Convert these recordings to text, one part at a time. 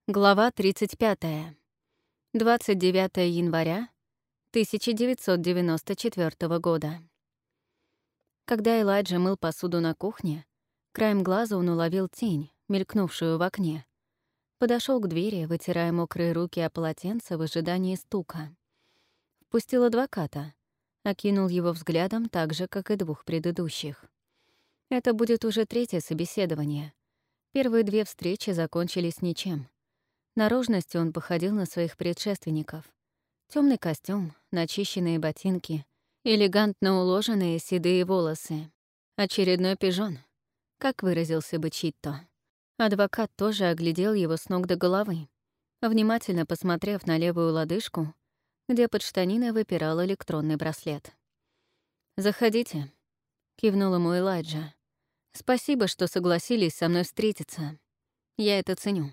Глава 35. 29 января 1994 года. Когда Элайджа мыл посуду на кухне, краем глаза он уловил тень, мелькнувшую в окне. Подошел к двери, вытирая мокрые руки о полотенце в ожидании стука. Впустил адвоката, окинул его взглядом так же, как и двух предыдущих. Это будет уже третье собеседование. Первые две встречи закончились ничем. Наружностью он походил на своих предшественников. Темный костюм, начищенные ботинки, элегантно уложенные седые волосы. Очередной пижон, как выразился бы Читто. Адвокат тоже оглядел его с ног до головы, внимательно посмотрев на левую лодыжку, где под штаниной выпирал электронный браслет. «Заходите», — кивнул ему Элайджа. «Спасибо, что согласились со мной встретиться. Я это ценю».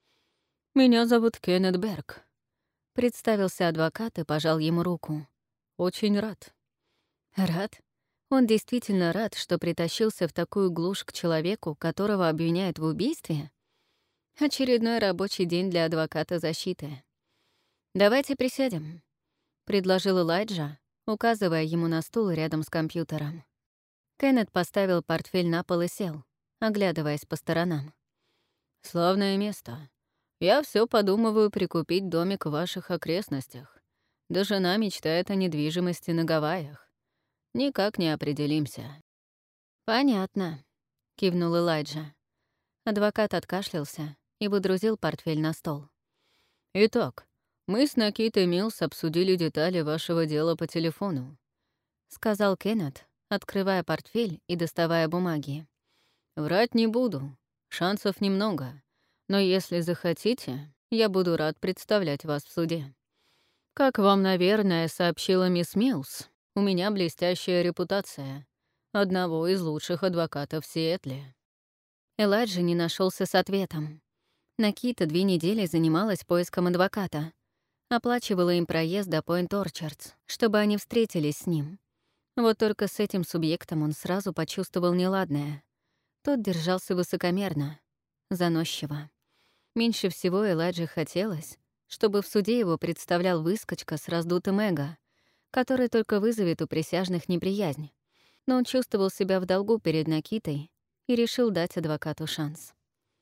«Меня зовут Кеннет Берг», — представился адвокат и пожал ему руку. «Очень рад». Рад? Он действительно рад, что притащился в такую глушь к человеку, которого обвиняют в убийстве? Очередной рабочий день для адвоката защиты. «Давайте присядем», — предложил Элайджа, указывая ему на стул рядом с компьютером. Кеннет поставил портфель на пол и сел, оглядываясь по сторонам. «Славное место. Я все подумываю прикупить домик в ваших окрестностях. Да жена мечтает о недвижимости на Гавайях. Никак не определимся». «Понятно», — кивнул Элайджа. Адвокат откашлялся и выдрузил портфель на стол. «Итак, мы с Накитой Милс обсудили детали вашего дела по телефону», — сказал Кеннет, открывая портфель и доставая бумаги. «Врать не буду, шансов немного. Но если захотите, я буду рад представлять вас в суде. Как вам, наверное, сообщила мисс Милс, у меня блестящая репутация одного из лучших адвокатов в Сиэтле». Элайджа не нашелся с ответом. Накита 2 недели занималась поиском адвоката. Оплачивала им проезд до Пойнт-Орчардс, чтобы они встретились с ним. Вот только с этим субъектом он сразу почувствовал неладное. Тот держался высокомерно, заносчиво. Меньше всего Элайджа хотелось, чтобы в суде его представлял выскочка с раздутым эго, который только вызовет у присяжных неприязнь. Но он чувствовал себя в долгу перед Накитой и решил дать адвокату шанс.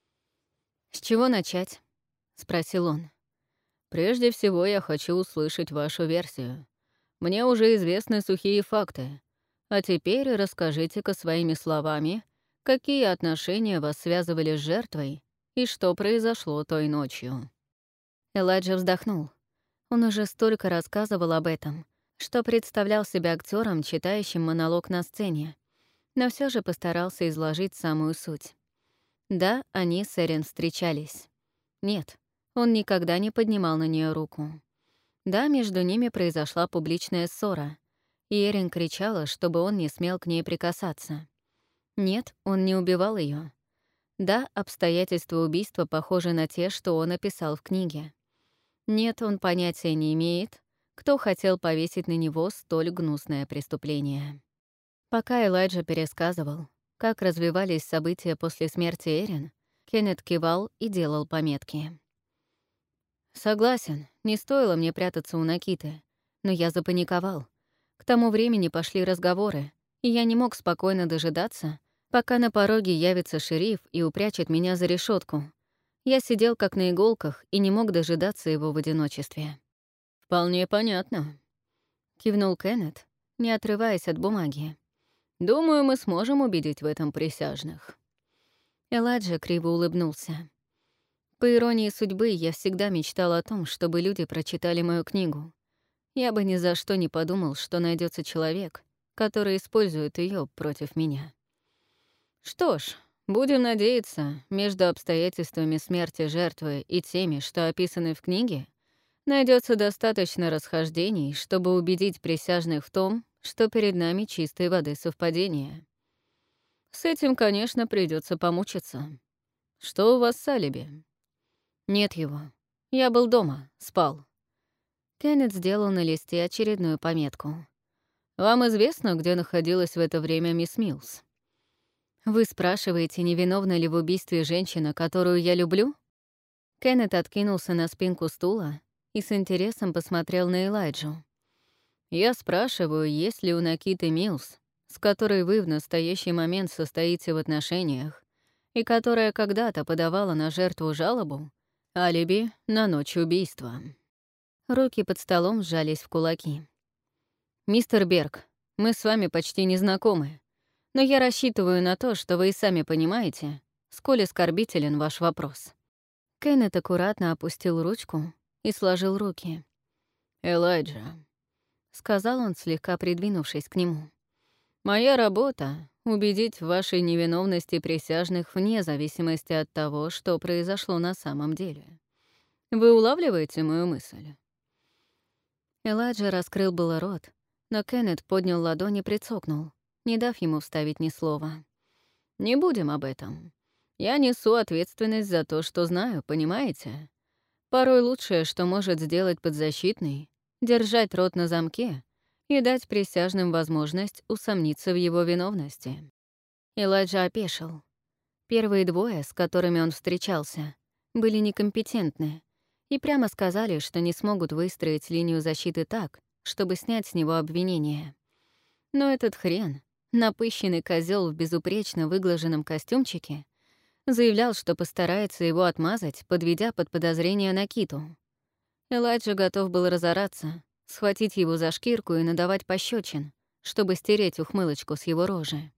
«С чего начать?» — спросил он. «Прежде всего я хочу услышать вашу версию. Мне уже известны сухие факты. А теперь расскажите-ка своими словами, какие отношения вас связывали с жертвой и что произошло той ночью». Элайджа вздохнул. Он уже столько рассказывал об этом, что представлял себя актером, читающим монолог на сцене, но все же постарался изложить самую суть. Да, они с Эрин встречались. Нет, он никогда не поднимал на нее руку. Да, между ними произошла публичная ссора, и Эрин кричала, чтобы он не смел к ней прикасаться. Нет, он не убивал ее. Да, обстоятельства убийства похожи на те, что он описал в книге. Нет, он понятия не имеет, кто хотел повесить на него столь гнусное преступление. Пока Элайджа пересказывал, как развивались события после смерти Эрин, Кеннет кивал и делал пометки. «Согласен, не стоило мне прятаться у Накиты, но я запаниковал. К тому времени пошли разговоры, и я не мог спокойно дожидаться, пока на пороге явится шериф и упрячет меня за решетку. Я сидел как на иголках и не мог дожидаться его в одиночестве». «Вполне понятно», — кивнул Кеннет, не отрываясь от бумаги. «Думаю, мы сможем убедить в этом присяжных». Элайджа криво улыбнулся. По иронии судьбы, я всегда мечтал о том, чтобы люди прочитали мою книгу. Я бы ни за что не подумал, что найдется человек, который использует ее против меня. Что ж, будем надеяться, между обстоятельствами смерти жертвы и теми, что описаны в книге, найдется достаточно расхождений, чтобы убедить присяжных в том, что перед нами чистой воды совпадение. С этим, конечно, придется помучиться. Что у вас с алиби? Нет его. Я был дома, спал. Кеннет сделал на листе очередную пометку. Вам известно, где находилась в это время мисс Милс? Вы спрашиваете, невиновна ли в убийстве женщина, которую я люблю? Кеннет откинулся на спинку стула и с интересом посмотрел на Элайджу. «Я спрашиваю, есть ли у Накиты Милс, с которой вы в настоящий момент состоите в отношениях, и которая когда-то подавала на жертву жалобу, алиби на ночь убийства». Руки под столом сжались в кулаки. «Мистер Берг, мы с вами почти не знакомы, но я рассчитываю на то, что вы и сами понимаете, сколь оскорбителен ваш вопрос». Кеннет аккуратно опустил ручку и сложил руки. «Элайджа», — сказал он, слегка придвинувшись к нему, «моя работа — убедить в вашей невиновности присяжных вне зависимости от того, что произошло на самом деле. Вы улавливаете мою мысль?» Элайджа раскрыл было рот, но Кеннет поднял ладонь и прицокнул, не дав ему вставить ни слова. «Не будем об этом. Я несу ответственность за то, что знаю, понимаете? Порой лучшее, что может сделать подзащитный — держать рот на замке и дать присяжным возможность усомниться в его виновности». Элайджа опешил. Первые двое, с которыми он встречался, были некомпетентны и прямо сказали, что не смогут выстроить линию защиты так, чтобы снять с него обвинение. Но этот хрен, напыщенный козел в безупречно выглаженном костюмчике, заявлял, что постарается его отмазать, подведя под подозрение Накиту. Элайджа готов был разораться, схватить его за шкирку и надавать пощечин, чтобы стереть ухмылочку с его рожи.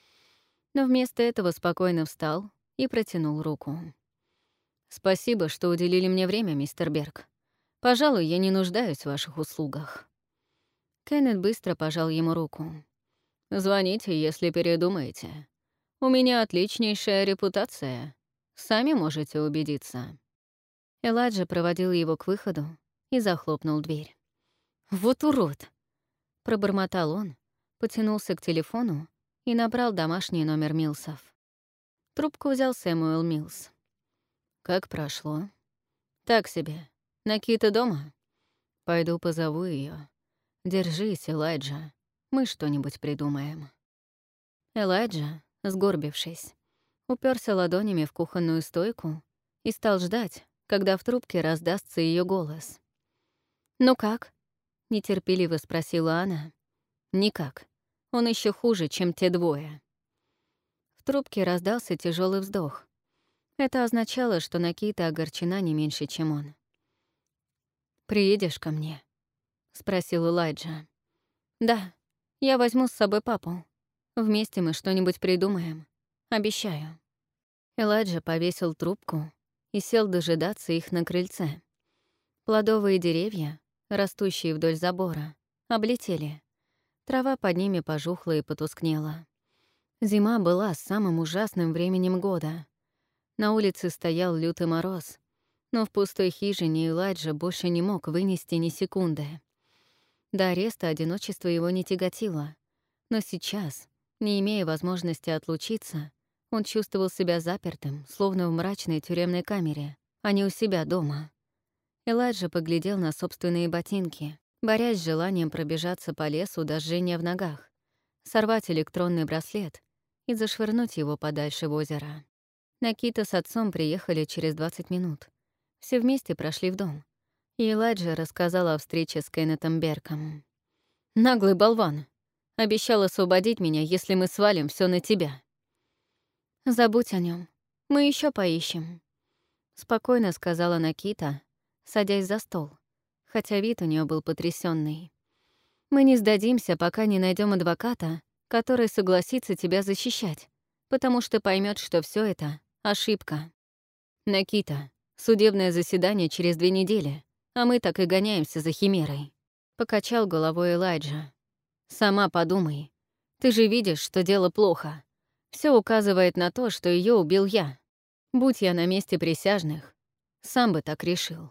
Но вместо этого спокойно встал и протянул руку. «Спасибо, что уделили мне время, мистер Берг. Пожалуй, я не нуждаюсь в ваших услугах». Кеннет быстро пожал ему руку. «Звоните, если передумаете. У меня отличнейшая репутация. Сами можете убедиться». Элайджа проводил его к выходу и захлопнул дверь. «Вот урод!» — пробормотал он, потянулся к телефону и набрал домашний номер Милсов. Трубку взял Сэмюэл Милс. «Как прошло?» «Так себе. Накита дома?» «Пойду позову ее. Держись, Элайджа. Мы что-нибудь придумаем». Элайджа, сгорбившись, уперся ладонями в кухонную стойку и стал ждать, когда в трубке раздастся ее голос. «Ну как?» — нетерпеливо спросила она. «Никак. Он еще хуже, чем те двое». В трубке раздался тяжелый вздох. Это означало, что Накита огорчена не меньше, чем он. «Приедешь ко мне?» — спросил Элайджа. «Да, я возьму с собой папу. Вместе мы что-нибудь придумаем. Обещаю». Элайджа повесил трубку и сел дожидаться их на крыльце. Плодовые деревья, растущие вдоль забора, облетели. Трава под ними пожухла и потускнела. Зима была самым ужасным временем года. На улице стоял лютый мороз, но в пустой хижине Элайджа больше не мог вынести ни секунды. До ареста одиночество его не тяготило, но сейчас, не имея возможности отлучиться, он чувствовал себя запертым, словно в мрачной тюремной камере, а не у себя дома. Элайджа поглядел на собственные ботинки, борясь с желанием пробежаться по лесу до жжения в ногах, сорвать электронный браслет и зашвырнуть его подальше в озеро. Накита с отцом приехали через 20 минут. Все вместе прошли в дом. И Элайджа рассказала о встрече с Кеннетом Берком. «Наглый болван. Обещал освободить меня, если мы свалим все на тебя». «Забудь о нем. Мы еще поищем», — спокойно сказала Накита, садясь за стол, хотя вид у нее был потрясенный. «Мы не сдадимся, пока не найдем адвоката, который согласится тебя защищать, потому что поймет, что все это — ошибка. Накита, судебное заседание через 2 недели, а мы так и гоняемся за химерой», — покачал головой Элайджа. «Сама подумай. Ты же видишь, что дело плохо. Все указывает на то, что ее убил я. Будь я на месте присяжных, сам бы так решил».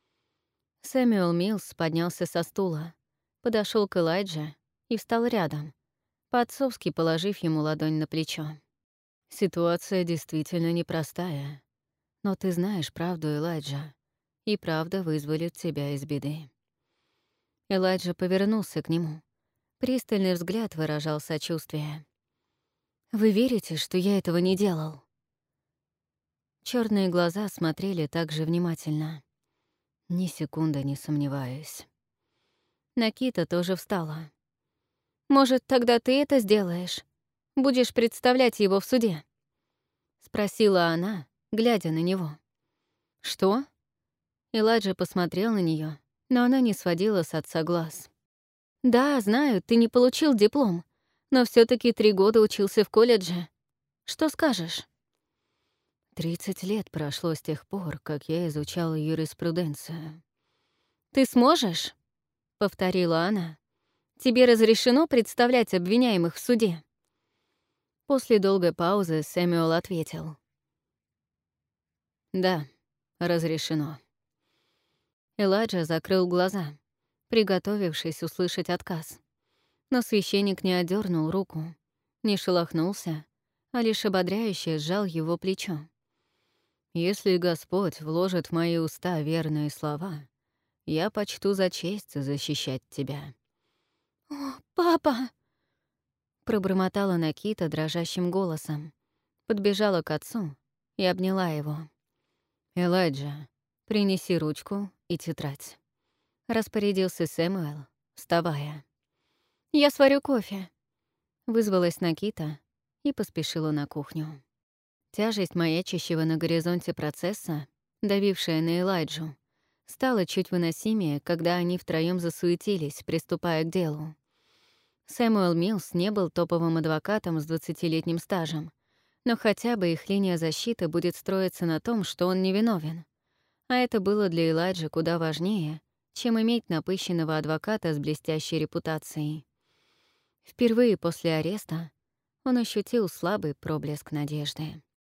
Сэмюэл Милс поднялся со стула, подошел к Элайдже и встал рядом, по-отцовски положив ему ладонь на плечо. «Ситуация действительно непростая. Но ты знаешь правду, Элайджа, и правда вызволит тебя из беды». Элайджа повернулся к нему. Пристальный взгляд выражал сочувствие. «Вы верите, что я этого не делал?» Черные глаза смотрели так же внимательно. Ни секунды не сомневаюсь. Накита тоже встала. «Может, тогда ты это сделаешь? Будешь представлять его в суде?» — спросила она, глядя на него. «Что?» Элайджа посмотрел на нее, но она не сводила с отца глаз. «Да, знаю, ты не получил диплом, но все таки 3 года учился в колледже. Что скажешь?» 30 лет прошло с тех пор, как я изучала юриспруденцию. «Ты сможешь?» — повторила она. «Тебе разрешено представлять обвиняемых в суде?» После долгой паузы Сэмюэл ответил. «Да, разрешено». Элайджа закрыл глаза, приготовившись услышать отказ. Но священник не отдернул руку, не шелохнулся, а лишь ободряюще сжал его плечо. «Если Господь вложит в мои уста верные слова, я почту за честь защищать тебя». «О, папа!» — пробормотала Накита дрожащим голосом, подбежала к отцу и обняла его. «Элайджа, принеси ручку и тетрадь», — распорядился Сэмюэл, вставая. «Я сварю кофе», — вызвалась Накита и поспешила на кухню. Тяжесть маячащего на горизонте процесса, давившая на Элайджу, стала чуть выносимее, когда они втроём засуетились, приступая к делу. Сэмюэл Милс не был топовым адвокатом с 20-летним стажем, но хотя бы их линия защиты будет строиться на том, что он невиновен. А это было для Элайджи куда важнее, чем иметь напыщенного адвоката с блестящей репутацией. Впервые после ареста он ощутил слабый проблеск надежды.